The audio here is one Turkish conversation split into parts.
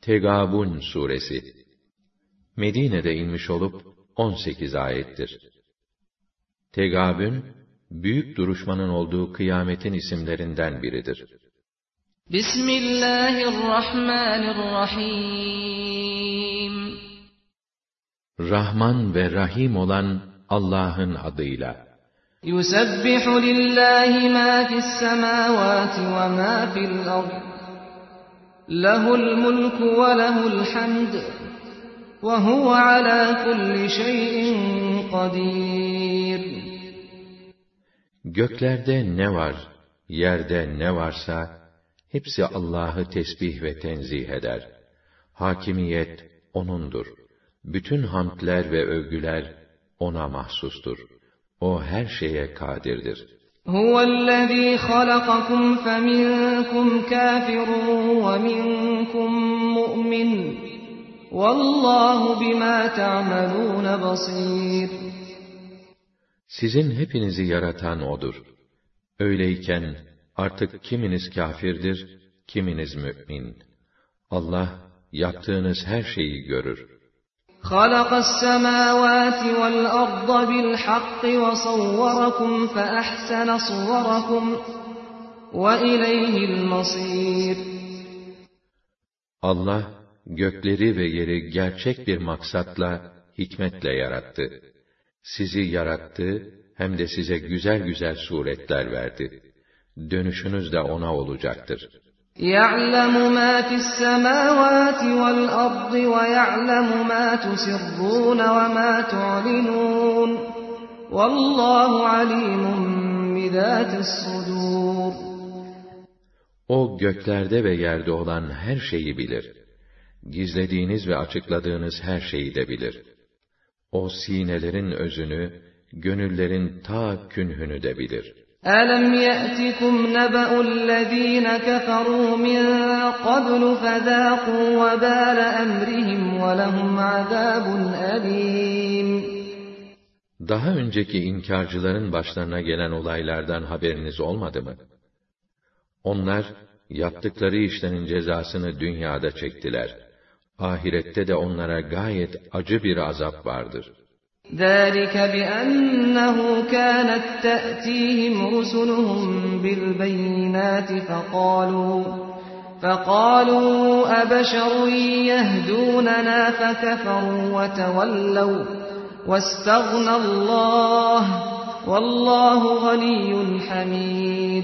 Tegâbun suresi Medine'de inmiş olup 18 ayettir. Tegâbun, büyük duruşmanın olduğu kıyametin isimlerinden biridir. Bismillahirrahmanirrahim. Rahman ve Rahim olan Allah'ın adıyla. Yusebbihu lillahi ma fis semâvâti ve ma fil ard. Lehul mulku ve lehul hamd. Ve huve alâ kulli şeyin kadîr. Göklerde ne var, yerde ne varsa, hepsi Allah'ı tesbih ve tenzih eder. Hakimiyet O'nundur. Bütün hamdler ve övgüler O'na mahsustur. O her şeye kadirdir. Huvellezî halakakum feminkum kâfirun ve minkum mu'min. Vallahu bimâ ta'melûne basîr. Sizin hepinizi yaratan O'dur. Öyleyken artık kiminiz kâfirdir, kiminiz mü'min. Allah yaptığınız her şeyi görür. خَلَقَ السَّمَاوَاتِ وَالْأَرْضَ بِالْحَقِّ وَصَوَّرَكُمْ فَأَحْسَنَ صُوَرَكُمْ وَإِلَيْهِ الْمَصِيرُ. Allah gökleri ve yeri gerçek bir maksatla, hikmetle yarattı. Sizi yarattı, hem de size güzel güzel suretler verdi. Dönüşünüz de O'na olacaktır. يَعْلَمُ مَا فِي السَّمَاوَاتِ وَالْأَرْضِ وَيَعْلَمُ مَا تُسِرُّونَ وَمَا تُعْلِنُونَ وَاللّٰهُ عَلِيمٌ بِذَاتِ الصُّدُورِ. O göklerde ve yerde olan her şeyi bilir. Gizlediğiniz ve açıkladığınız her şeyi de bilir. O sinelerin özünü, gönüllerin ta künhünü de bilir. أَلَمْ يَأْتِكُمْ نَبَأُ الَّذ۪ينَ كَفَرُوا مِنْ قَبْلُ فَذَاقُوا وَبَالَ أَمْرِهِمْ وَلَهُمْ عَذَابٌ أَلِيمٌ. Daha önceki inkarcıların başlarına gelen olaylardan haberiniz olmadı mı? Onlar, yaptıkları işlerin cezasını dünyada çektiler. Ahirette de onlara gayet acı bir azap vardır. ذَٰلِكَ بِأَنَّهُ كَانَتْ تَأْتِيهِمْ رُسُلُهُم بِالْبَيِّنَاتِ فَقَالُوا أَبَشَرٌ يَهْدُونَنَا فَكَفَرُوا وَتَوَلَّوْا وَاسْتَغْنَى اللّٰهُ وَاللّٰهُ غَنِيٌّ حَمِيدٌ.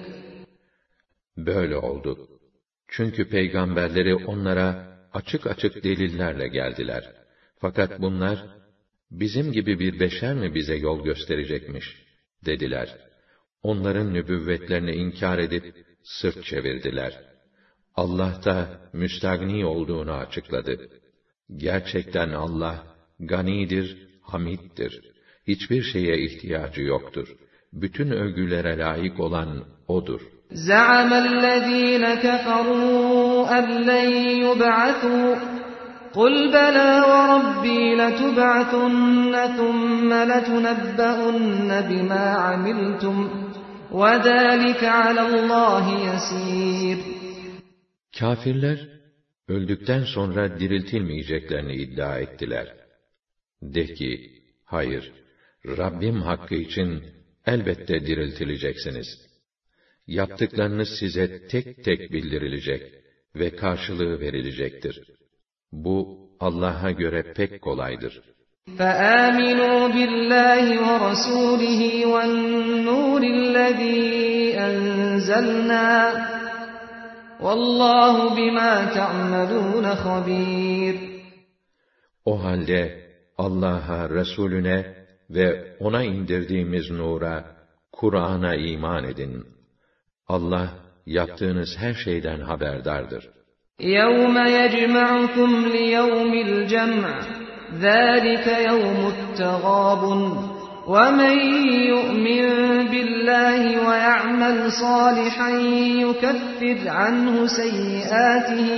Böyle oldu. Çünkü peygamberleri onlara açık açık delillerle geldiler. Fakat bunlar, bizim gibi bir beşer mi bize yol gösterecekmiş, dediler. Onların nübüvvetlerini inkar edip, sırt çevirdiler. Allah da müstagni olduğunu açıkladı. Gerçekten Allah, ganidir, hamiddir. Hiçbir şeye ihtiyacı yoktur. Bütün övgülere layık olan O'dur. زَعَمَ الَّذ۪ينَ كَفَرُوا أَنْ لَنْ يُبْعَثُوا قُلْ بَلَى وَرَبِّي لَتُبْعَثُنَّ ثُمَّ لَتُنَبَّؤُنَّ بِمَا عَمِلْتُمْ وَذَٰلِكَ عَلَى اللّٰهِ يَس۪يرٌ. Kâfirler, öldükten sonra diriltilmeyeceklerini iddia ettiler. De ki, hayır, Rabbim hakkı için elbette diriltileceksiniz. Yaptıklarınız size tek tek bildirilecek ve karşılığı verilecektir. Bu, Allah'a göre pek kolaydır. فَآمِنُوا بِاللّٰهِ وَرَسُولِهِ وَالنُّورِ الَّذ۪ي أَنْزَلْنَا وَاللّٰهُ بِمَا تَعْمَلُونَ خَب۪يرٌ. O halde Allah'a, Resulüne ve O'na indirdiğimiz nura, Kur'an'a iman edin. Allah, yaptığınız her şeyden haberdardır. يَوْمَ يَجْمَعُكُمْ لِيَوْمِ الْجَمْعِ ذَٰلِكَ يَوْمُ التَّغَابُنِ وَمَنْ يُؤْمِنْ بِاللّٰهِ وَيَعْمَلْ صَالِحًا يُكَفِّرْ عَنْهُ سَيِّئَاتِهِ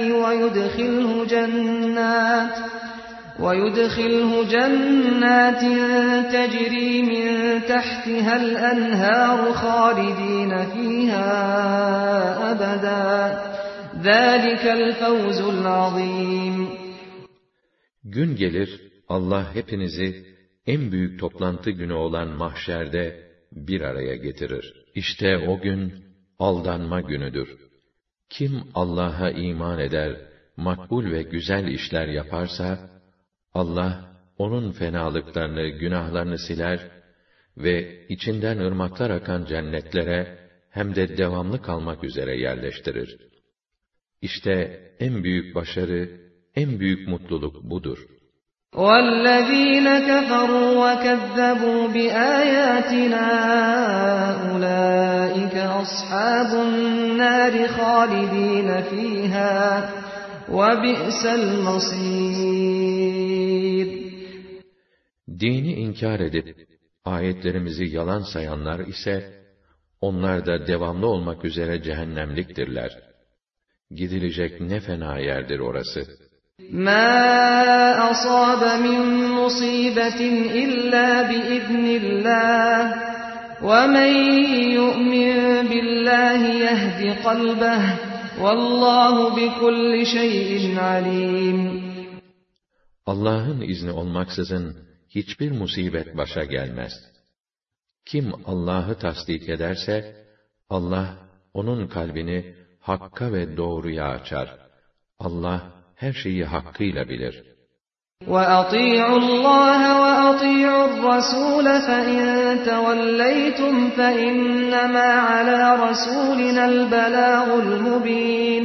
وَيُدْخِلْهُ جَنَّاتٍ تَجْرِي مِنْ تَحْتِهَا الْأَنْهَارُ خَالِدِينَ فِيهَا أَبَدًا ذَٰلِكَ الْفَوْزُ الْعَظِيمُ. Gün gelir, Allah hepinizi en büyük toplantı günü olan mahşerde bir araya getirir. İşte o gün aldanma günüdür. Kim Allah'a iman eder, makbul ve güzel işler yaparsa, Allah onun fenalıklarını, günahlarını siler ve içinden ırmaklar akan cennetlere hem de devamlı kalmak üzere yerleştirir. İşte en büyük başarı, en büyük mutluluk budur. وَالَّذ۪ينَ كَفَرُوا وَكَذَّبُوا بِآيَاتِنَا أُولَٰئِكَ أَصْحَابُ النَّارِ خَالِد۪ينَ ف۪يهَا وَبِئْسَ الْمَصِيرُ. Dini inkar edip, ayetlerimizi yalan sayanlar ise, onlar da devamlı olmak üzere cehennemliktirler. Gidilecek ne fena yerdir orası. مَا أَصَابَ مِن مُّصِيبَةٍ إِلَّا بِإِذْنِ اللّٰهِ وَمَن يُؤْمِن بِاللّٰهِ يَهْدِ قَلْبَهُ وَاللّٰهُ بِكُلِّ شَيْءٍ عَلِيمٌ. Allah'ın izni olmaksızın hiçbir musibet başa gelmez. Kim Allah'ı tasdik ederse, Allah onun kalbini hakka ve doğruya açar. Allah her şeyi hakkıyla bilir. وَأَطِيعُوا اللّٰهَ وَأَطِيعُوا الرَّسُولَ فَإِن تَوَلَّيْتُمْ فَإِنَّمَا عَلَى رَسُولِنَا الْبَلَاغُ الْمُبِينُ.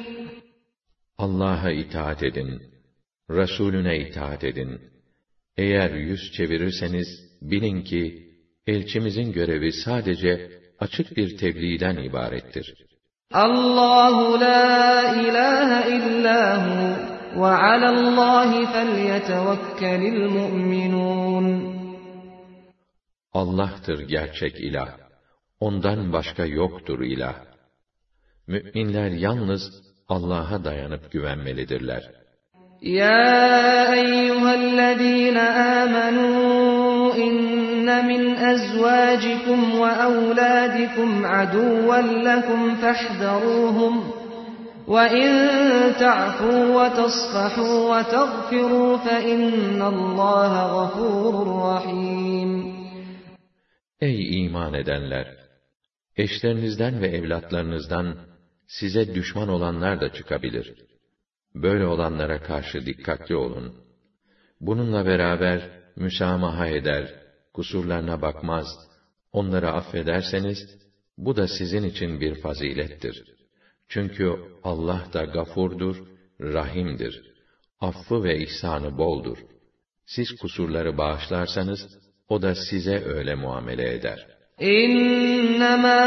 Allah'a itaat edin, Resulüne itaat edin. Eğer yüz çevirirseniz, bilin ki, elçimizin görevi sadece açık bir tebliğden ibarettir. Allahu la ilahe illahu ve alallahi felyetevekkelil mu'minun. Allah'tır gerçek ilah. Ondan başka yoktur ilah. Müminler yalnız Allah'a dayanıp güvenmelidirler. Ya eyyühellezîne âmenû inne min ezvâcikum ve evlâdikum aduvven lekum fahzarûhum ve in ta'fû ve tasfahû ve tagfirû fe innallâhe gafûrur rahîm. Ey iman edenler! Eşlerinizden ve evlatlarınızdan size düşman olanlar da çıkabilir. Böyle olanlara karşı dikkatli olun. Bununla beraber müsamaha eder, kusurlarına bakmaz, onları affederseniz, bu da sizin için bir fazilettir. Çünkü Allah da gafurdur, rahimdir. Affı ve ihsanı boldur. Siz kusurları bağışlarsanız, o da size öyle muamele eder. İnnemâ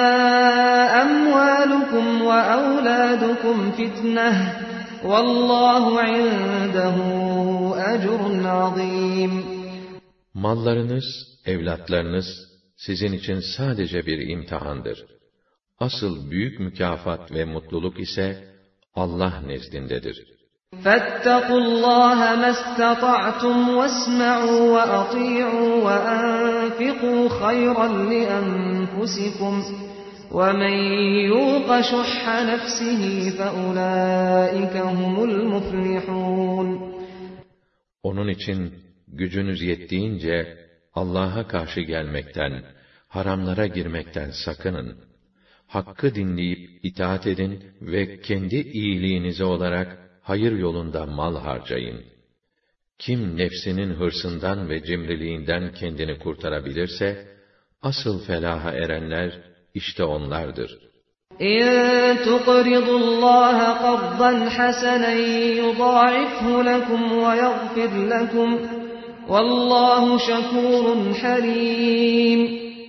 emvâlukum ve evlâdukum fitneh, vallâhu indehu ecrun azîm. Mallarınız, evlatlarınız sizin için sadece bir imtihandır. Asıl büyük mükafat ve mutluluk ise Allah nezdindedir. فَاتَّقُوا اللّٰهَ مَا اسْتَطَعْتُمْ وَاسْمَعُوا وَأَطِيعُوا وَأَنفِقُوا خَيْرًا لِأَنفُسِكُمْ وَمَنْ يُوقَ شُحَّ نَفْسِهِ فَأُولَٰئِكَ هُمُ الْمُفْلِحُونَ. Onun için gücünüz yettiğince Allah'a karşı gelmekten, haramlara girmekten sakının. Hakkı dinleyip itaat edin ve kendi iyiliğinize olarak hayır yolunda mal harcayın. Kim nefsinin hırsından ve cimriliğinden kendini kurtarabilirse, asıl felaha erenler işte onlardır. İn tuqridullaha qardan hasanen yudâifhu lekum ve yaghfir lekum vallahu şekûrun halîm.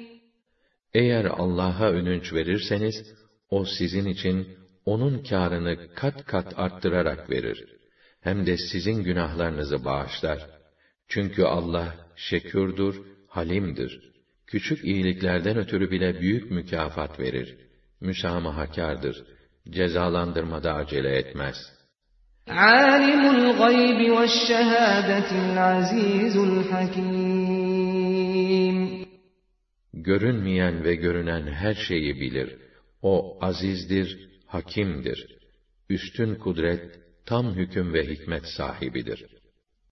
Eğer Allah'a ödünç verirseniz, o sizin için onun kârını kat kat arttırarak verir. Hem de sizin günahlarınızı bağışlar. Çünkü Allah şekûrdur, halimdir. Küçük iyiliklerden ötürü bile büyük mükafat verir. Müsamahakârdır. Cezalandırmada acele etmez. Âlimul gaybi veşşehâdetil azîzul hakîm. Görünmeyen ve görünen her şeyi bilir. O azizdir, hakimdir. üstün kudret, tam hüküm ve hikmet sahibidir.